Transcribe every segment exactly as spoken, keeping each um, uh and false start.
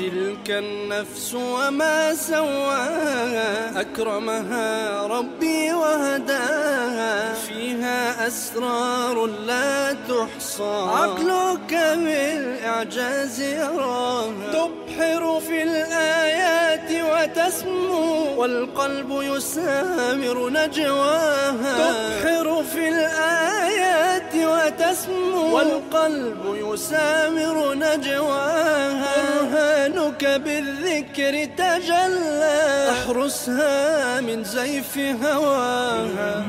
تلك النفس وما سواها أكرمها ربي وهداها فيها أسرار لا تحصى عقلك بالإعجاز يراها تبحر في الآيات وتسمو والقلب يسامر نجواها تبحر في الآيات وتسمو والقلب يسامر نجواها برهانك بالذكر تجلى احرسها من زيف هواها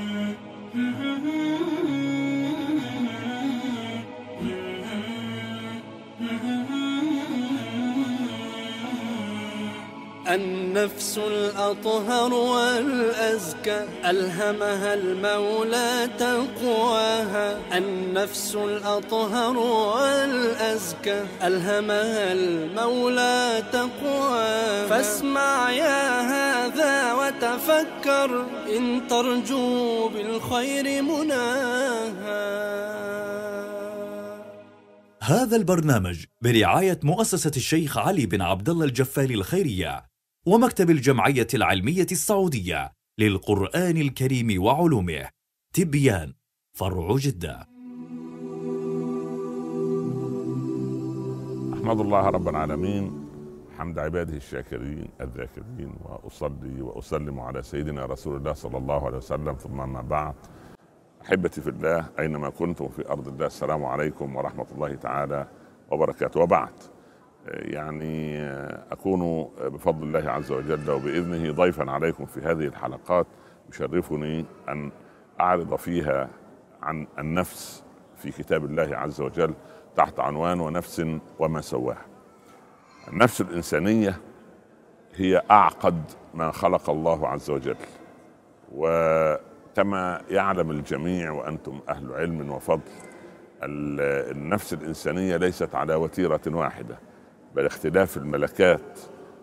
النفس الأطهر والأزكى ألهمها المولى تقواها النفس الأطهر والأزكى ألهمها المولى تقواها فاسمع يا هذا وتفكر إن ترجو بالخير مناها. هذا البرنامج برعاية مؤسسة الشيخ علي بن عبد الله الجفالي الخيرية ومكتب الجمعية العلمية السعودية للقرآن الكريم وعلومه. تبيان، فرع جدة. أحمد الله رب العالمين حمد عباده الشاكرين الذاكرين، وأصلي وأسلم على سيدنا رسول الله صلى الله عليه وسلم، ثم ما بعد. أحبتي في الله أينما كنتم في أرض الله، السلام عليكم ورحمة الله تعالى وبركاته. وبعد، يعني أكون بفضل الله عز وجل وبإذنه ضيفا عليكم في هذه الحلقات يشرفني أن أعرض فيها عن النفس في كتاب الله عز وجل تحت عنوان ونفس وما سواها. النفس الإنسانية هي أعقد ما خلق الله عز وجل، وكما يعلم الجميع وأنتم أهل علم وفضل، النفس الإنسانية ليست على وتيرة واحدة، بل اختلاف الملكات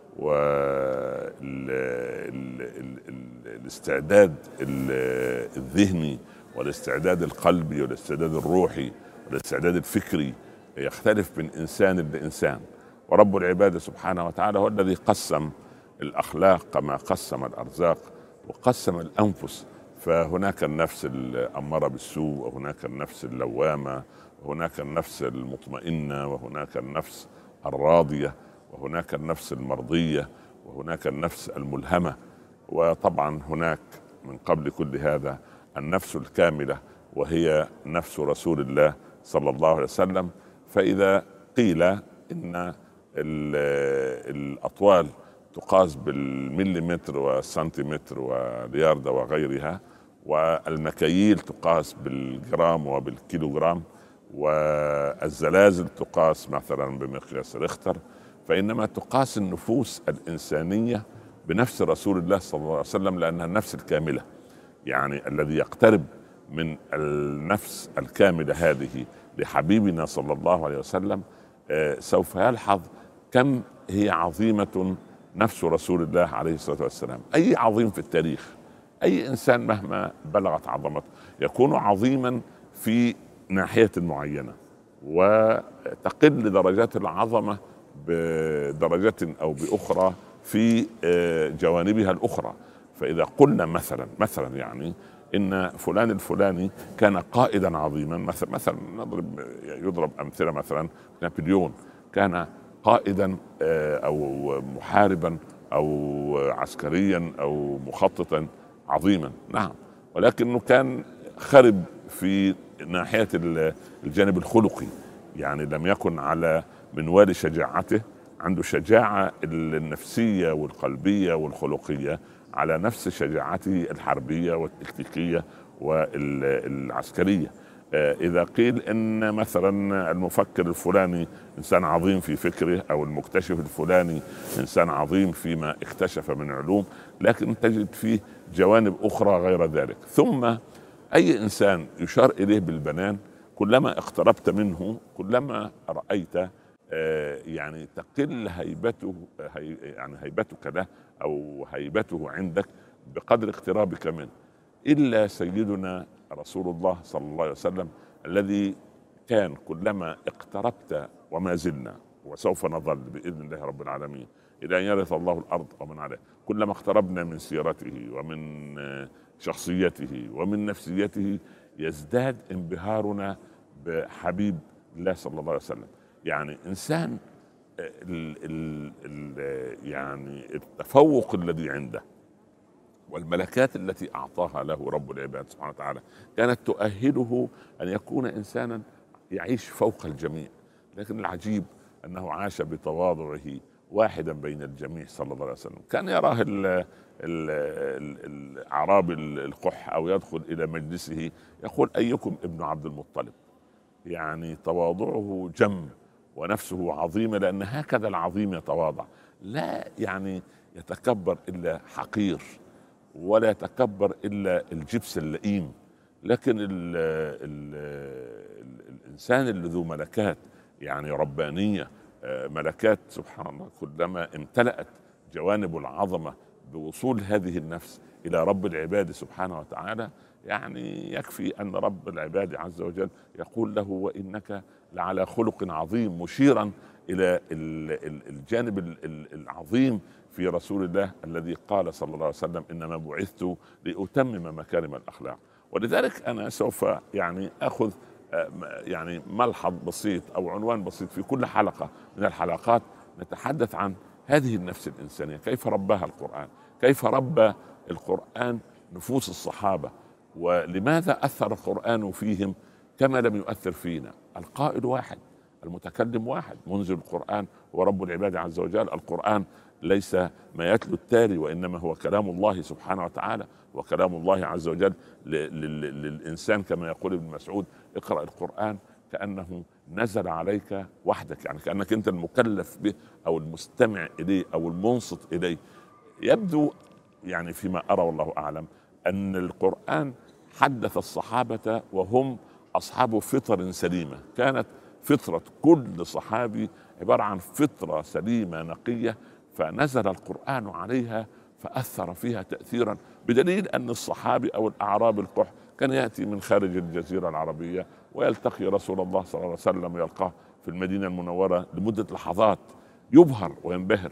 والاستعداد الذهني والاستعداد القلبي والاستعداد الروحي والاستعداد الفكري يختلف من إنسان لإنسان. ورب العباد سبحانه وتعالى هو الذي قسم الأخلاق كما قسم الأرزاق وقسم الأنفس، فهناك النفس الأمارة بالسوء، وهناك النفس اللوامة، وهناك النفس المطمئنة، وهناك النفس الراضية، وهناك النفس المرضية، وهناك النفس الملهمة، وطبعا هناك من قبل كل هذا النفس الكاملة وهي نفس رسول الله صلى الله عليه وسلم. فإذا قيل إن الأطوال تقاس بالمليمتر والسنتيمتر والياردة وغيرها، والمكاييل تقاس بالجرام وبالكيلوغرام، والزلازل تقاس مثلا بمقياس ريختر، فإنما تقاس النفوس الإنسانية بنفس رسول الله صلى الله عليه وسلم، لأنها النفس الكاملة. يعني الذي يقترب من النفس الكاملة هذه لحبيبنا صلى الله عليه وسلم سوف يلحظ كم هي عظيمة نفس رسول الله عليه الصلاة والسلام. أي عظيم في التاريخ، أي إنسان مهما بلغت عظمته يكون عظيما في ناحية معينة، وتقل درجات العظمة بدرجة أو بأخرى في جوانبها الأخرى. فإذا قلنا مثلا مثلا يعني إن فلان الفلاني كان قائدا عظيما، مثلا مثلا نضرب يضرب أمثلة، مثلا نابليون كان قائدا أو محاربا أو عسكريا أو مخططا عظيما، نعم، ولكنه كان خرب في ناحية الجانب الخلقي، يعني لم يكن على منوال شجاعته، عنده شجاعة النفسية والقلبية والخلقية على نفس شجاعته الحربية والتكتيكية والعسكرية. إذا قيل إن مثلا المفكر الفلاني إنسان عظيم في فكره، أو المكتشف الفلاني إنسان عظيم فيما اكتشف من علوم، لكن تجد فيه جوانب أخرى غير ذلك. ثم أي إنسان يشار إليه بالبنان كلما اقتربت منه كلما رأيت يعني تقل هيبته، يعني هيبتك له أو هيبته عندك بقدر اقترابك منه، إلا سيدنا رسول الله صلى الله عليه وسلم الذي كان كلما اقتربت، وما زلنا وسوف نظل بإذن الله رب العالمين إلى أن يرث الله الأرض ومن عليها. كلما اقتربنا من سيرته ومن شخصيته ومن نفسيته يزداد انبهارنا بحبيب الله صلى الله عليه وسلم. يعني إنسان ال ال ال يعني التفوق الذي عنده والملكات التي أعطاها له رب العباد سبحانه وتعالى كانت تؤهله أن يكون إنسانا يعيش فوق الجميع. لكن العجيب أنه عاش بتواضعه واحدا بين الجميع صلى الله عليه وسلم. كان يراه الأعرابي القح أو يدخل إلى مجلسه يقول أيكم ابن عبد المطلب. يعني تواضعه جم ونفسه عظيمة، لأن هكذا العظيم يتواضع، لا يعني يتكبر إلا حقير ولا يتكبر إلا الجبس اللئيم. لكن ال ال ال الإنسان اللي ذو ملكات يعني ربانية، ملكات سبحان الله، كلما امتلأت جوانب العظمة بوصول هذه النفس إلى رب العباد سبحانه وتعالى، يعني يكفي أن رب العباد عز وجل يقول له وإنك لعلى خلق عظيم، مشيرا إلى الجانب العظيم في رسول الله الذي قال صلى الله عليه وسلم إنما بعثت لأتمم مكارم الأخلاق. ولذلك أنا سوف يعني أخذ يعني ملحظ بسيط أو عنوان بسيط في كل حلقة من الحلقات نتحدث عن هذه النفس الإنسانية، كيف رباها القرآن، كيف ربى القرآن نفوس الصحابة، ولماذا أثر القرآن فيهم كما لم يؤثر فينا. القائل واحد، المتكلم واحد، منزل القرآن ورب العباد عز وجل. القرآن ليس ما يتلو التالي، وإنما هو كلام الله سبحانه وتعالى وكلام الله عز وجل للإنسان، كما يقول ابن مسعود اقرأ القرآن كأنه نزل عليك وحدك، يعني كأنك أنت المكلف به أو المستمع إليه أو المنصت إليه. يبدو يعني فيما أرى والله أعلم أن القرآن حدث الصحابة وهم أصحاب فطر سليمة، كانت فطرة كل صحابي عبارة عن فطرة سليمة نقية، فنزل القرآن عليها فأثر فيها تأثيرا، بدليل أن الصحابي أو الأعرابي القح كان يأتي من خارج الجزيرة العربية ويلتقي رسول الله صلى الله عليه وسلم ويلقاه في المدينة المنورة لمدة لحظات، يبهر وينبهر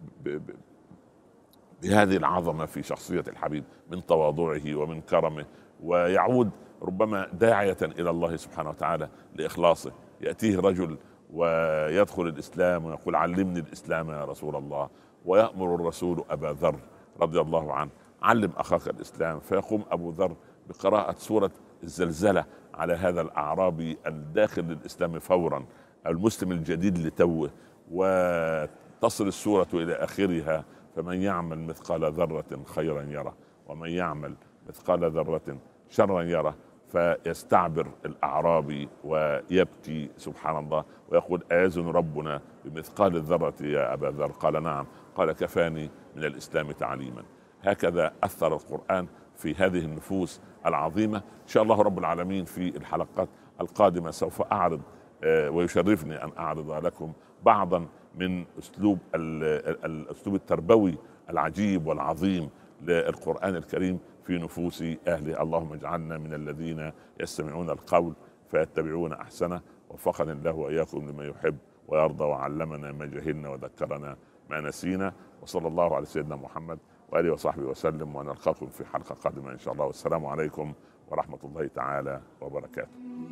بهذه العظمة في شخصية الحبيب من تواضعه ومن كرمه، ويعود ربما داعية إلى الله سبحانه وتعالى لإخلاصه. يأتيه رجل ويدخل الإسلام ويقول علمني الإسلام يا رسول الله، ويأمر الرسول أبا ذر رضي الله عنه علم أخاك الإسلام، فيقوم أبو ذر بقراءة سورة الزلزلة على هذا الأعرابي الداخل للإسلام فورا، المسلم الجديد لتوه، وتصل السورة إلى آخرها فمن يعمل مثقال ذرة خيرا يره ومن يعمل مثقال ذرة شرا يره. فيستعبر الأعرابي ويبكي سبحان الله ويقول أيزن ربنا بمثقال الذرة يا أبا ذر؟ قال نعم. قال كفاني من الإسلام تعليما. هكذا أثر القرآن في هذه النفوس العظيمة. إن شاء الله رب العالمين في الحلقات القادمة سوف أعرض ويشرفني أن أعرض لكم بعضا من أسلوب الأسلوب التربوي العجيب والعظيم للقرآن الكريم في نفوس أهله. اللهم اجعلنا من الذين يستمعون القول فيتبعون أحسنه، وفقنا الله وإياكم لما يحب ويرضى، وعلمنا ما جهلنا وذكرنا ما نسينا. وصلى الله على سيدنا محمد وآله وصحبه وسلم، ونلقاكم في حلقة قادمة إن شاء الله، والسلام عليكم ورحمة الله تعالى وبركاته.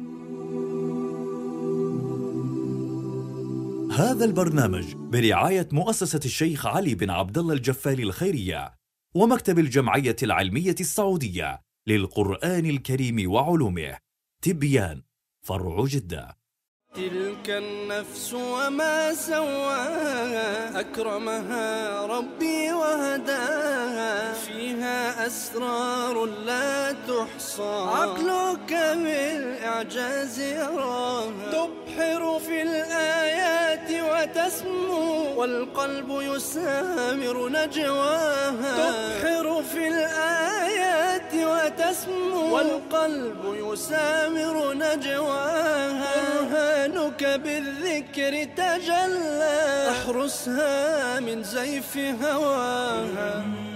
هذا البرنامج برعاية مؤسسة الشيخ علي بن عبد الله الجفالي الخيرية ومكتب الجمعية العلمية السعودية للقرآن الكريم وعلومه. تبيان فرع جدة. تلك النفس وما سواها أكرمها ربي وهداها، فيها أسرار لا تحصى عقلك بالإعجاز يراها، تبحر في الآيات وتسمو والقلب يسامر نجواها، تبحر في الآيات وتسمو والقلب يسامر نجواها، برهانك بالذكر تجلى، احرسها من زيف هواها.